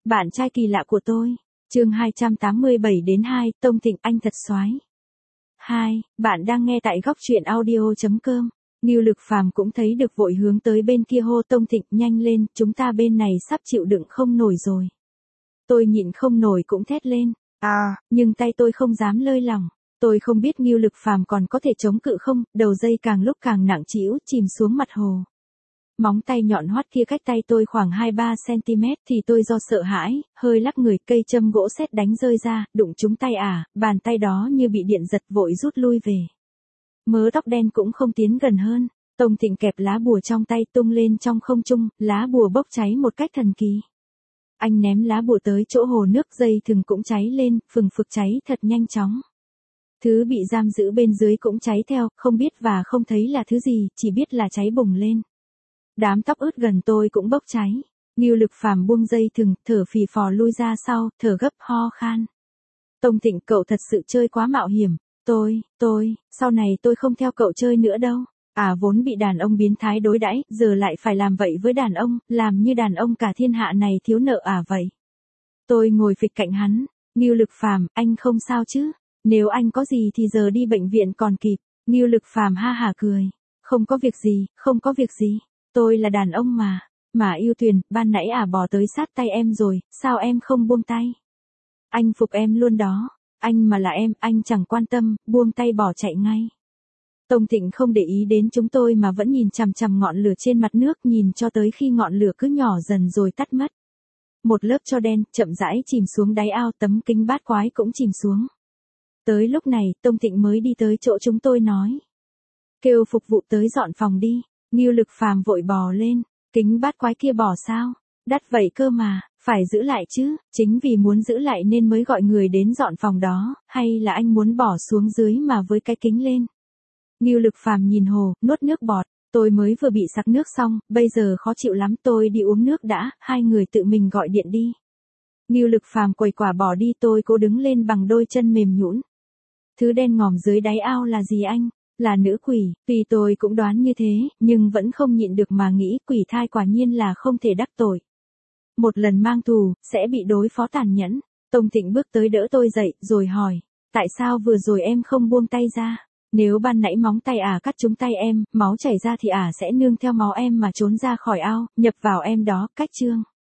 Bạn trai kỳ lạ của tôi. Chương 287 đến 2, Tông Thịnh anh thật soái. 2, bạn đang nghe tại góc truyện audio.com. Ngưu Lực Phàm cũng thấy được vội hướng tới bên kia hô Tông Thịnh nhanh lên, chúng ta bên này sắp chịu đựng không nổi rồi. Tôi nhịn không nổi cũng thét lên, nhưng tay tôi không dám lơi lỏng. Tôi không biết Ngưu Lực Phàm còn có thể chống cự không, đầu dây càng lúc càng nặng trĩu chìm xuống mặt hồ. Móng tay nhọn hoắt kia cách tay tôi khoảng 2-3 cm thì tôi do sợ hãi, hơi lắc người, cây châm gỗ sét đánh rơi ra, đụng trúng tay bàn tay đó như bị điện giật vội rút lui về. Mớ tóc đen cũng không tiến gần hơn, Tông Thịnh kẹp lá bùa trong tay tung lên trong không trung, lá bùa bốc cháy một cách thần kỳ. Anh ném lá bùa tới chỗ hồ nước, dây thừng cũng cháy lên, phừng phực cháy thật nhanh chóng. Thứ bị giam giữ bên dưới cũng cháy theo, không biết và không thấy là thứ gì, chỉ biết là cháy bùng lên. Đám tóc ướt gần tôi cũng bốc cháy. Ngưu Lực Phàm buông dây thừng, thở phì phò lui ra sau, thở gấp ho khan. Tông Thịnh, cậu thật sự chơi quá mạo hiểm. Sau này tôi không theo cậu chơi nữa đâu. Vốn bị đàn ông biến thái đối đãi, giờ lại phải làm vậy với đàn ông, làm như đàn ông cả thiên hạ này thiếu nợ vậy. Tôi ngồi phịch cạnh hắn. Ngưu Lực Phàm, anh không sao chứ? Nếu anh có gì thì giờ đi bệnh viện còn kịp. Ngưu Lực Phàm ha hả cười. Không có việc gì. Tôi là đàn ông mà yêu Tuyền, ban nãy bò tới sát tay em rồi, sao em không buông tay? Anh phục em luôn đó, anh mà là em, anh chẳng quan tâm, buông tay bỏ chạy ngay. Tông Thịnh không để ý đến chúng tôi mà vẫn nhìn chằm chằm ngọn lửa trên mặt nước, nhìn cho tới khi ngọn lửa cứ nhỏ dần rồi tắt mất. Một lớp tro đen chậm rãi chìm xuống đáy ao, tấm kính bát quái cũng chìm xuống. Tới lúc này, Tông Thịnh mới đi tới chỗ chúng tôi nói. Kêu phục vụ tới dọn phòng đi. Ngưu Lực Phàm vội bò lên, kính bát quái kia bỏ sao? Đắt vậy cơ mà, phải giữ lại chứ, chính vì muốn giữ lại nên mới gọi người đến dọn phòng đó, hay là anh muốn bỏ xuống dưới mà với cái kính lên? Ngưu Lực Phàm nhìn hồ, nuốt nước bọt, tôi mới vừa bị sặc nước xong, bây giờ khó chịu lắm, tôi đi uống nước đã, hai người tự mình gọi điện đi. Ngưu Lực Phàm quầy quả bỏ đi, tôi cố đứng lên bằng đôi chân mềm nhũn. Thứ đen ngòm dưới đáy ao là gì anh? Là nữ quỷ, tuy tôi cũng đoán như thế, nhưng vẫn không nhịn được mà nghĩ quỷ thai quả nhiên là không thể đắc tội. Một lần mang thù, sẽ bị đối phó tàn nhẫn. Tông Thịnh bước tới đỡ tôi dậy, rồi hỏi, tại sao vừa rồi em không buông tay ra? Nếu ban nãy móng tay cắt trúng tay em, máu chảy ra thì sẽ nương theo máu em mà trốn ra khỏi ao, nhập vào em đó, cách chương.